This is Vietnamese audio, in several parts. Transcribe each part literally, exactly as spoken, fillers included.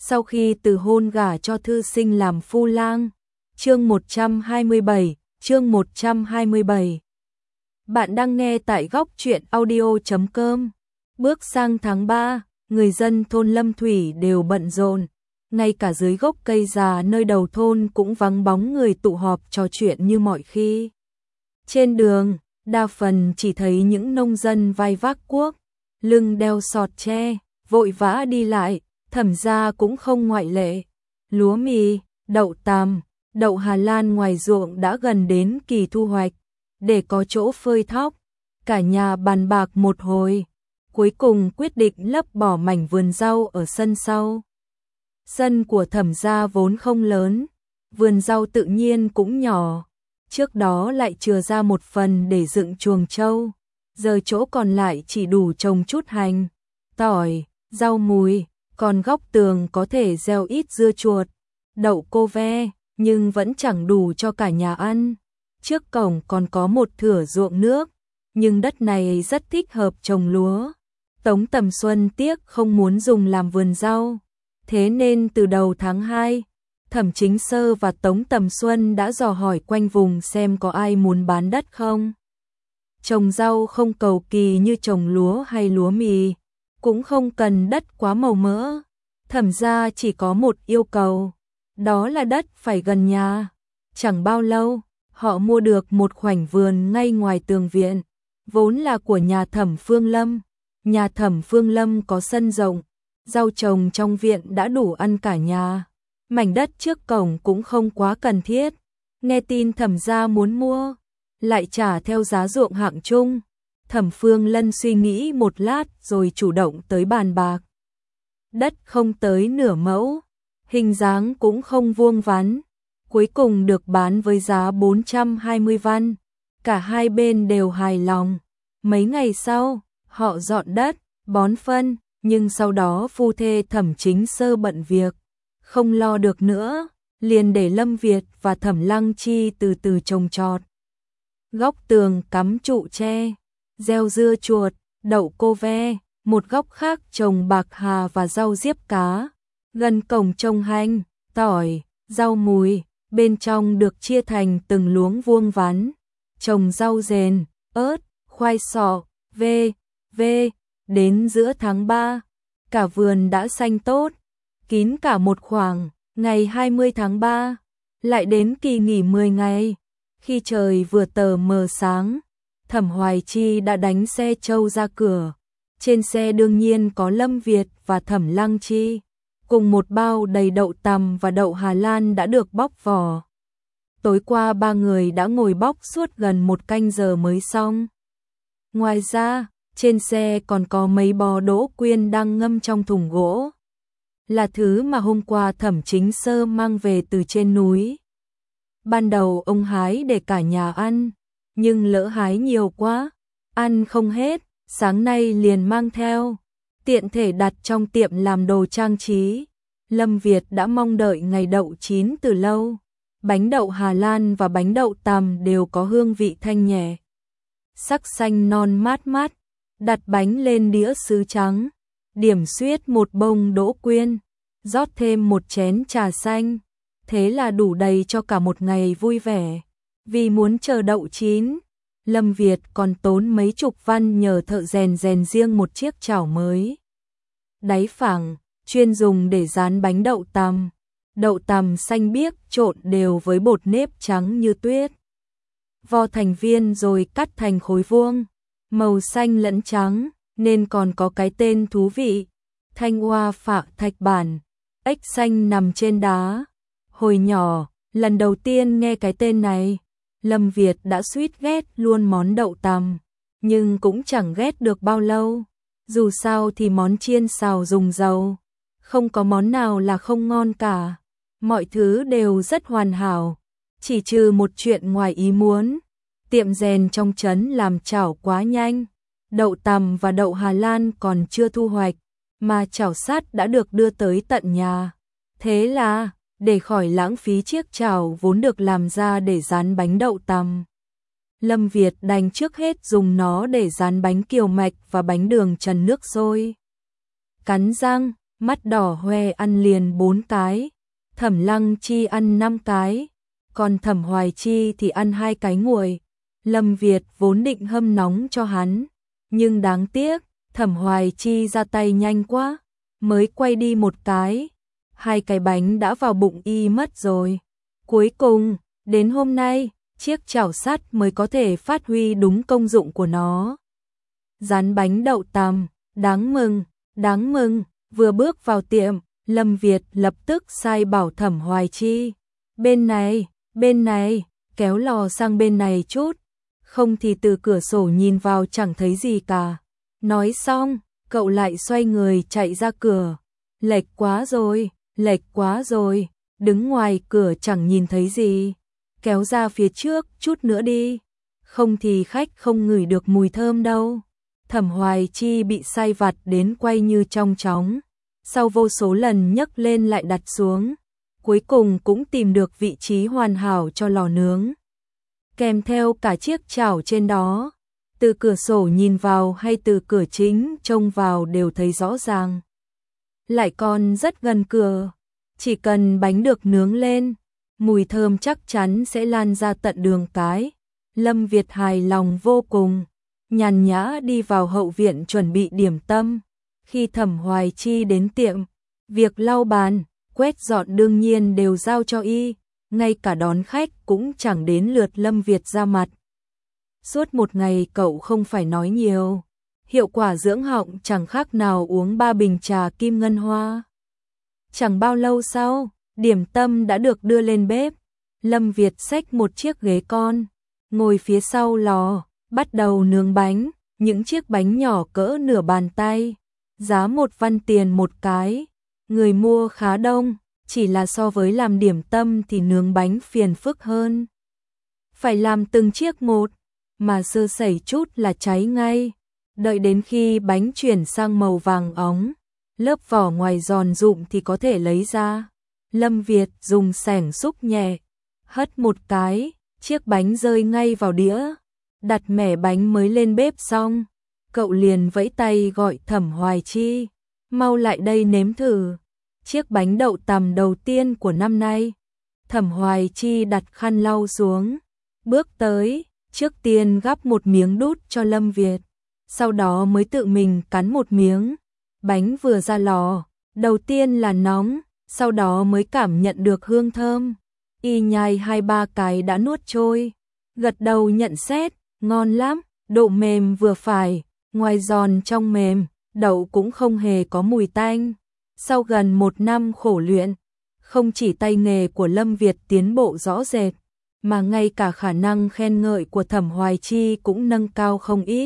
sau khi từ hôn gả cho thư sinh làm phu lang. Chương một trăm hai mươi bảy, chương một trăm hai mươi bảy. Bạn đang nghe tại góc truyện audio chấm com. Bước sang tháng ba, người dân thôn Lâm Thủy đều bận rộn, ngay cả dưới gốc cây già nơi đầu thôn cũng vắng bóng người tụ họp trò chuyện như mọi khi. Trên đường, đa phần chỉ thấy những nông dân vai vác cuốc, lưng đeo sọt tre, vội vã đi lại, Thẩm gia cũng không ngoại lệ. Lúa mì, đậu tằm, đậu Hà Lan ngoài ruộng đã gần đến kỳ thu hoạch, để có chỗ phơi thóc, cả nhà bàn bạc một hồi, cuối cùng quyết định lấp bỏ mảnh vườn rau ở sân sau. Sân của Thẩm gia vốn không lớn, vườn rau tự nhiên cũng nhỏ, trước đó lại chừa ra một phần để dựng chuồng trâu, giờ chỗ còn lại chỉ đủ trồng chút hành, tỏi, rau mùi, còn góc tường có thể gieo ít dưa chuột, đậu cô ve, nhưng vẫn chẳng đủ cho cả nhà ăn. Trước cổng còn có một thửa ruộng nước, nhưng đất này rất thích hợp trồng lúa. Tống Tầm Xuân tiếc không muốn dùng làm vườn rau, thế nên từ đầu tháng hai, Thẩm Chính Sơ và Tống Tầm Xuân đã dò hỏi quanh vùng xem có ai muốn bán đất không. Trồng rau không cầu kỳ như trồng lúa hay lúa mì, cũng không cần đất quá màu mỡ. Thẩm gia chỉ có một yêu cầu, đó là đất phải gần nhà. Chẳng bao lâu, họ mua được một khoảnh vườn ngay ngoài tường viện, vốn là của nhà Thẩm Phương Lâm. Nhà Thẩm Phương Lâm có sân rộng, rau trồng trong viện đã đủ ăn cả nhà. Mảnh đất trước cổng cũng không quá cần thiết. Nghe tin Thẩm gia muốn mua, lại trả theo giá ruộng hạng chung. Thẩm Phương Lân suy nghĩ một lát rồi chủ động tới bàn bạc. Đất không tới nửa mẫu, hình dáng cũng không vuông vắn, cuối cùng được bán với giá bốn trăm hai mươi văn. Cả hai bên đều hài lòng. Mấy ngày sau, họ dọn đất, bón phân, nhưng sau đó phu thê Thẩm Chính Sơ bận việc, không lo được nữa, liền để Lâm Việt và Thẩm Lăng Chi từ từ trồng trọt. Góc tường cắm trụ tre, gieo dưa chuột, đậu cô ve, một góc khác trồng bạc hà và rau diếp cá. Gần cổng trồng hành, tỏi, rau mùi, bên trong được chia thành từng luống vuông vắn, trồng rau dền, ớt, khoai sọ, vê, vê. Đến giữa tháng ba, cả vườn đã xanh tốt, kín cả một khoảng. Ngày hai mươi tháng ba, lại đến kỳ nghỉ mười ngày. Khi trời vừa tờ mờ sáng, Thẩm Hoài Chi đã đánh xe trâu ra cửa. Trên xe đương nhiên có Lâm Việt và Thẩm Lăng Chi, cùng một bao đầy đậu tằm và đậu Hà Lan đã được bóc vỏ. Tối qua ba người đã ngồi bóc suốt gần một canh giờ mới xong. Ngoài ra, trên xe còn có mấy bò đỗ quyên đang ngâm trong thùng gỗ, là thứ mà hôm qua Thẩm Chính Sơ mang về từ trên núi. Ban đầu ông hái để cả nhà ăn, nhưng lỡ hái nhiều quá, ăn không hết, sáng nay liền mang theo, tiện thể đặt trong tiệm làm đồ trang trí. Lâm Việt đã mong đợi ngày đậu chín từ lâu. Bánh đậu Hà Lan và bánh đậu tằm đều có hương vị thanh nhẹ, sắc xanh non mát mát. Đặt bánh lên đĩa sứ trắng, điểm xuyết một bông đỗ quyên, rót thêm một chén trà xanh. Thế là đủ đầy cho cả một ngày vui vẻ. Vì muốn chờ đậu chín, Lâm Việt còn tốn mấy chục văn nhờ thợ rèn rèn riêng một chiếc chảo mới, đáy phẳng, chuyên dùng để rán bánh đậu tằm. Đậu tằm xanh biếc trộn đều với bột nếp trắng như tuyết, vo thành viên rồi cắt thành khối vuông, màu xanh lẫn trắng, nên còn có cái tên thú vị, Thanh Hoa Phạ Thạch Bản, ếch xanh nằm trên đá. Hồi nhỏ, lần đầu tiên nghe cái tên này, Lâm Việt đã suýt ghét luôn món đậu tằm, nhưng cũng chẳng ghét được bao lâu. Dù sao thì món chiên xào dùng dầu, không có món nào là không ngon cả. Mọi thứ đều rất hoàn hảo, chỉ trừ một chuyện ngoài ý muốn. Tiệm rèn trong trấn làm chảo quá nhanh, đậu tằm và đậu Hà Lan còn chưa thu hoạch, mà chảo sắt đã được đưa tới tận nhà. Thế là, để khỏi lãng phí chiếc chảo vốn được làm ra để rán bánh đậu tằm, Lâm Việt đành trước hết dùng nó để rán bánh kiều mạch và bánh đường trần nước sôi. Cắn răng, mắt đỏ hoe ăn liền bốn cái, Thẩm Lăng Chi ăn năm cái, còn Thẩm Hoài Chi thì ăn hai cái nguội. Lâm Việt vốn định hâm nóng cho hắn, nhưng đáng tiếc, Thẩm Hoài Chi ra tay nhanh quá, mới quay đi một cái, hai cái bánh đã vào bụng y mất rồi. Cuối cùng, đến hôm nay, chiếc chảo sắt mới có thể phát huy đúng công dụng của nó. Rán bánh đậu tằm, đáng mừng, đáng mừng, vừa bước vào tiệm, Lâm Việt lập tức sai bảo Thẩm Hoài Chi, bên này, bên này, kéo lò sang bên này chút, không thì từ cửa sổ nhìn vào chẳng thấy gì cả. Nói xong, cậu lại xoay người chạy ra cửa, lệch quá rồi, lệch quá rồi, đứng ngoài cửa chẳng nhìn thấy gì, kéo ra phía trước chút nữa đi, không thì khách không ngửi được mùi thơm đâu. Thẩm Hoài Chi bị sai vặt đến quay như trong chóng, sau vô số lần nhấc lên lại đặt xuống, cuối cùng cũng tìm được vị trí hoàn hảo cho lò nướng, kèm theo cả chiếc chảo trên đó. Từ cửa sổ nhìn vào hay từ cửa chính trông vào đều thấy rõ ràng. Lại còn rất gần cửa, chỉ cần bánh được nướng lên, mùi thơm chắc chắn sẽ lan ra tận đường cái. Lâm Việt hài lòng vô cùng, nhàn nhã đi vào hậu viện chuẩn bị điểm tâm. Khi Thẩm Hoài Chi đến tiệm, việc lau bàn, quét dọn đương nhiên đều giao cho y, ngay cả đón khách cũng chẳng đến lượt Lâm Việt ra mặt. Suốt một ngày cậu không phải nói nhiều, hiệu quả dưỡng họng chẳng khác nào uống ba bình trà kim ngân hoa. Chẳng bao lâu sau, điểm tâm đã được đưa lên bếp. Lâm Việt xách một chiếc ghế con, ngồi phía sau lò, bắt đầu nướng bánh, những chiếc bánh nhỏ cỡ nửa bàn tay, giá một văn tiền một cái. Người mua khá đông, chỉ là so với làm điểm tâm thì nướng bánh phiền phức hơn. Phải làm từng chiếc một, mà sơ sẩy chút là cháy ngay. Đợi đến khi bánh chuyển sang màu vàng óng, lớp vỏ ngoài giòn rụm thì có thể lấy ra. Lâm Việt dùng xẻng xúc nhẹ, hất một cái, chiếc bánh rơi ngay vào đĩa. Đặt mẻ bánh mới lên bếp xong, cậu liền vẫy tay gọi Thẩm Hoài Chi, mau lại đây nếm thử chiếc bánh đậu tằm đầu tiên của năm nay. Thẩm Hoài Chi đặt khăn lau xuống, bước tới, trước tiên gắp một miếng đút cho Lâm Việt, sau đó mới tự mình cắn một miếng. Bánh vừa ra lò, đầu tiên là nóng, sau đó mới cảm nhận được hương thơm. Y nhai hai ba cái đã nuốt trôi, gật đầu nhận xét, ngon lắm, độ mềm vừa phải, ngoài giòn trong mềm, đậu cũng không hề có mùi tanh. Sau gần một năm khổ luyện, không chỉ tay nghề của Lâm Việt tiến bộ rõ rệt, mà ngay cả khả năng khen ngợi của Thẩm Hoài Chi cũng nâng cao không ít.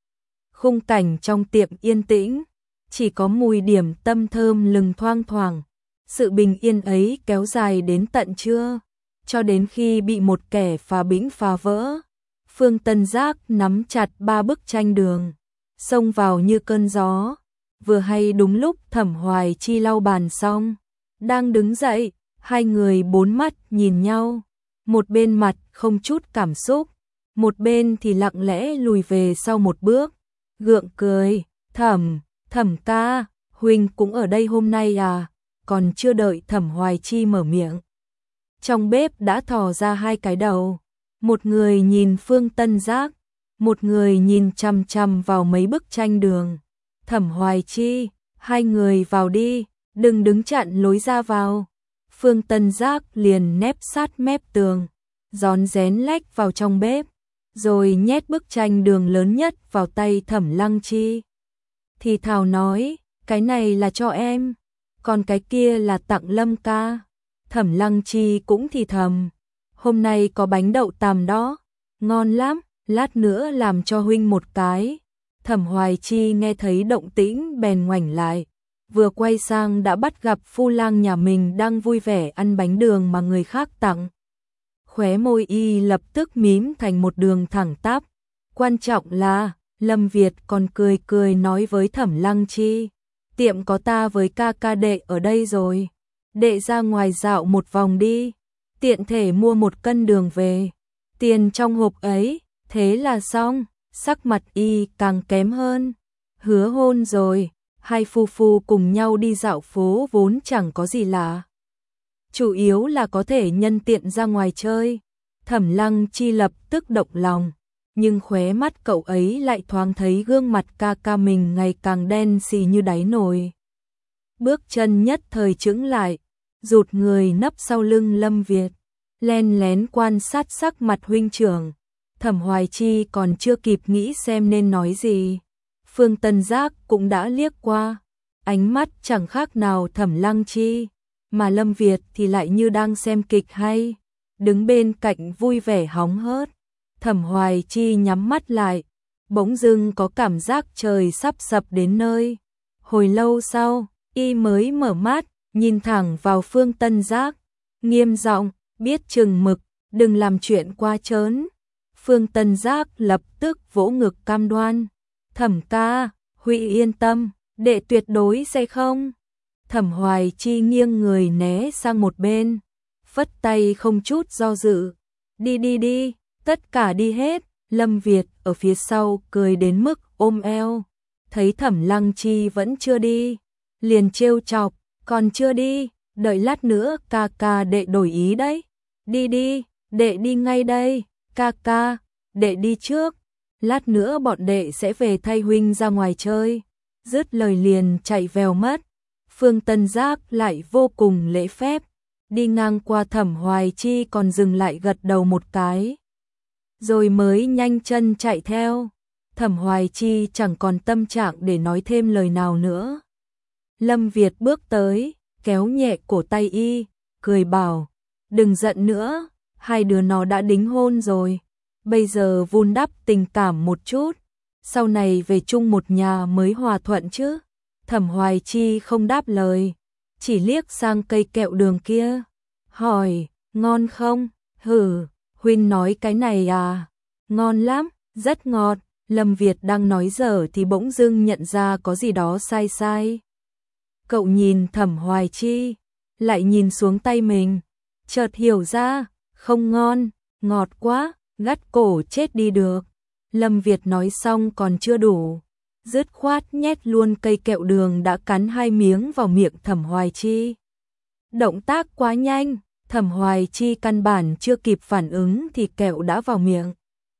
Khung cảnh trong tiệm yên tĩnh, chỉ có mùi điểm tâm thơm lừng thoang thoảng. Sự bình yên ấy kéo dài đến tận trưa, cho đến khi bị một kẻ phá bĩnh phá vỡ. Phương Tân Giác nắm chặt ba bức tranh đường, xông vào như cơn gió. Vừa hay đúng lúc Thẩm Hoài Chi lau bàn xong, đang đứng dậy, hai người bốn mắt nhìn nhau. Một bên mặt không chút cảm xúc, một bên thì lặng lẽ lùi về sau một bước, gượng cười, Thẩm, Thẩm ca, huynh cũng ở đây hôm nay à? Còn chưa đợi Thẩm Hoài Chi mở miệng, trong bếp đã thò ra hai cái đầu, một người nhìn Phương Tân Giác, một người nhìn chằm chằm vào mấy bức tranh đường. Thẩm Hoài Chi, hai người vào đi, đừng đứng chặn lối ra vào. Phương Tân Giác liền nép sát mép tường, rón rén lách vào trong bếp, rồi nhét bức tranh đường lớn nhất vào tay Thẩm Lăng Chi. Thì thào nói, cái này là cho em, còn cái kia là tặng Lâm ca. Thẩm Lăng Chi cũng thì thầm, hôm nay có bánh đậu tằm đó, ngon lắm, lát nữa làm cho huynh một cái. Thẩm Hoài Chi nghe thấy động tĩnh bèn ngoảnh lại, vừa quay sang đã bắt gặp phu lang nhà mình đang vui vẻ ăn bánh đường mà người khác tặng. Khóe môi y lập tức mím thành một đường thẳng tắp. Quan trọng là, Lâm Việt còn cười cười nói với Thẩm Lăng Chi, tiệm có ta với ca ca đệ ở đây rồi, đệ ra ngoài dạo một vòng đi, tiện thể mua một cân đường về, tiền trong hộp ấy, thế là xong. Sắc mặt y càng kém hơn, hứa hôn rồi, hai phu phu cùng nhau đi dạo phố vốn chẳng có gì lạ. Chủ yếu là có thể nhân tiện ra ngoài chơi. Thẩm Lăng Chi lập tức động lòng, nhưng khóe mắt cậu ấy lại thoáng thấy gương mặt ca ca mình ngày càng đen xì như đáy nồi. Bước chân nhất thời chững lại, rụt người nấp sau lưng Lâm Việt, len lén quan sát sắc mặt huynh trưởng. Thẩm Hoài Chi còn chưa kịp nghĩ xem nên nói gì, Phương Tân Giác cũng đã liếc qua, ánh mắt chẳng khác nào Thẩm Lăng Chi, mà Lâm Việt thì lại như đang xem kịch hay, đứng bên cạnh vui vẻ hóng hớt. Thẩm Hoài Chi nhắm mắt lại, bỗng dưng có cảm giác trời sắp sập đến nơi. Hồi lâu sau, y mới mở mắt, nhìn thẳng vào Phương Tân Giác, nghiêm giọng, biết chừng mực, đừng làm chuyện quá trớn. Phương Tân Giác lập tức vỗ ngực cam đoan, Thẩm ca, Huy yên tâm, đệ tuyệt đối sẽ không. Thẩm Hoài Chi nghiêng người né sang một bên, phất tay không chút do dự, đi đi đi, tất cả đi hết. Lâm Việt ở phía sau cười đến mức ôm eo, thấy Thẩm Lăng Chi vẫn chưa đi, liền trêu chọc, còn chưa đi, đợi lát nữa ca ca đệ đổi ý đấy. Đi đi, đệ đi ngay đây, ca ca, đệ đi trước, lát nữa bọn đệ sẽ về thay huynh ra ngoài chơi. Dứt lời liền chạy vèo mất. Phương Tân Giác lại vô cùng lễ phép, đi ngang qua Thẩm Hoài Chi còn dừng lại gật đầu một cái, rồi mới nhanh chân chạy theo. Thẩm Hoài Chi chẳng còn tâm trạng để nói thêm lời nào nữa. Lâm Việt bước tới, kéo nhẹ cổ tay y, cười bảo, đừng giận nữa, hai đứa nó đã đính hôn rồi, bây giờ vun đắp tình cảm một chút, sau này về chung một nhà mới hòa thuận chứ. Thẩm Hoài Chi không đáp lời, chỉ liếc sang cây kẹo đường kia, hỏi, ngon không? Hử, huynh nói cái này à? Ngon lắm, rất ngọt. Lâm Việt đang nói dở thì bỗng dưng nhận ra có gì đó sai sai. Cậu nhìn Thẩm Hoài Chi, lại nhìn xuống tay mình, chợt hiểu ra, không ngon, ngọt quá, gắt cổ chết đi được. Lâm Việt nói xong còn chưa đủ, dứt khoát nhét luôn cây kẹo đường đã cắn hai miếng vào miệng Thẩm Hoài Chi. Động tác quá nhanh, Thẩm Hoài Chi căn bản chưa kịp phản ứng thì kẹo đã vào miệng.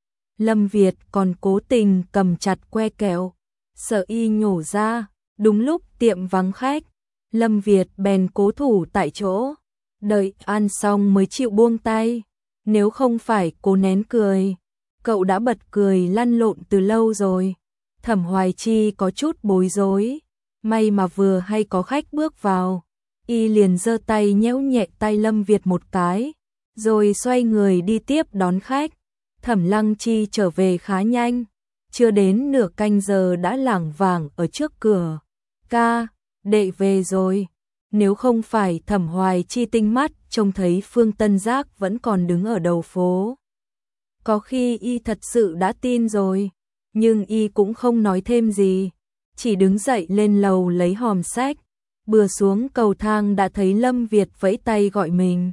Lâm Việt còn cố tình cầm chặt que kẹo, sợ y nhổ ra. Đúng lúc tiệm vắng khách, Lâm Việt bèn cố thủ tại chỗ, đợi ăn xong mới chịu buông tay. Nếu không phải cố nén cười, cậu đã bật cười lăn lộn từ lâu rồi. Thẩm Hoài Chi có chút bối rối, may mà vừa hay có khách bước vào, y liền giơ tay nhéo nhẹ tay Lâm Việt một cái, rồi xoay người đi tiếp đón khách. Thẩm Lăng Chi trở về khá nhanh, chưa đến nửa canh giờ đã lảng vảng ở trước cửa. Ca, đệ về rồi. Nếu không phải Thẩm Hoài Chi tinh mắt trông thấy Phương Tân Giác vẫn còn đứng ở đầu phố, có khi y thật sự đã tin rồi, nhưng y cũng không nói thêm gì, chỉ đứng dậy lên lầu lấy hòm sách, bừa xuống cầu thang đã thấy Lâm Việt vẫy tay gọi mình.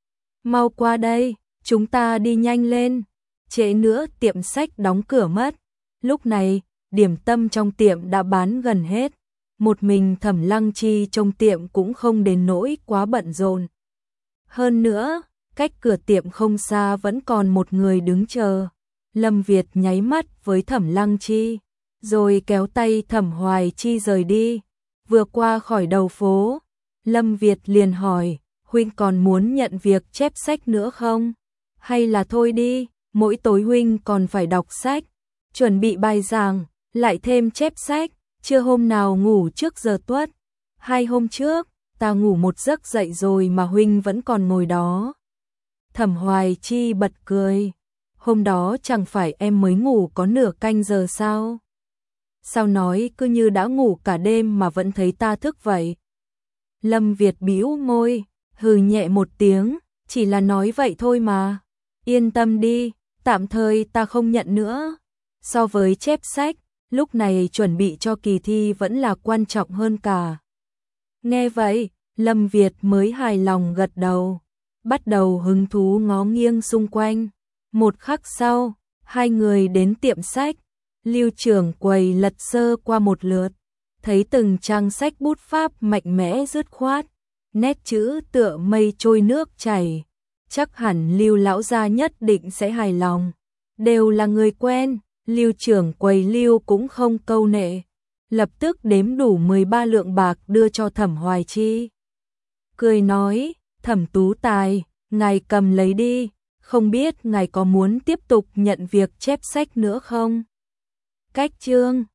Mau qua đây, chúng ta đi nhanh lên, trễ nữa tiệm sách đóng cửa mất. Lúc này, điểm tâm trong tiệm đã bán gần hết, một mình Thẩm Lăng Chi trong tiệm cũng không đến nỗi quá bận rộn. Hơn nữa, cách cửa tiệm không xa vẫn còn một người đứng chờ. Lâm Việt nháy mắt với Thẩm Lăng Chi, rồi kéo tay Thẩm Hoài Chi rời đi. Vừa qua khỏi đầu phố, Lâm Việt liền hỏi, huynh còn muốn nhận việc chép sách nữa không? Hay là thôi đi, mỗi tối huynh còn phải đọc sách, chuẩn bị bài giảng, lại thêm chép sách, chưa hôm nào ngủ trước giờ tuất. Hai hôm trước, ta ngủ một giấc dậy rồi mà huynh vẫn còn ngồi đó. Thẩm Hoài Chi bật cười, hôm đó chẳng phải em mới ngủ có nửa canh giờ sao? Sao nói cứ như đã ngủ cả đêm mà vẫn thấy ta thức vậy? Lâm Việt bĩu môi, hừ nhẹ một tiếng, chỉ là nói vậy thôi mà. Yên tâm đi, tạm thời ta không nhận nữa. So với chép sách, lúc này chuẩn bị cho kỳ thi vẫn là quan trọng hơn cả. Nghe vậy, Lâm Việt mới hài lòng gật đầu, bắt đầu hứng thú ngó nghiêng xung quanh. Một khắc sau, hai người đến tiệm sách, Lưu trưởng quầy lật sơ qua một lượt, thấy từng trang sách bút pháp mạnh mẽ dứt khoát, nét chữ tựa mây trôi nước chảy, chắc hẳn Lưu lão gia nhất định sẽ hài lòng. Đều là người quen, Lưu trưởng quầy Lưu cũng không câu nệ, lập tức đếm đủ mười ba lượng bạc đưa cho Thẩm Hoài Chi. Cười nói, Thẩm tú tài, ngài cầm lấy đi, không biết ngài có muốn tiếp tục nhận việc chép sách nữa không? Cách chương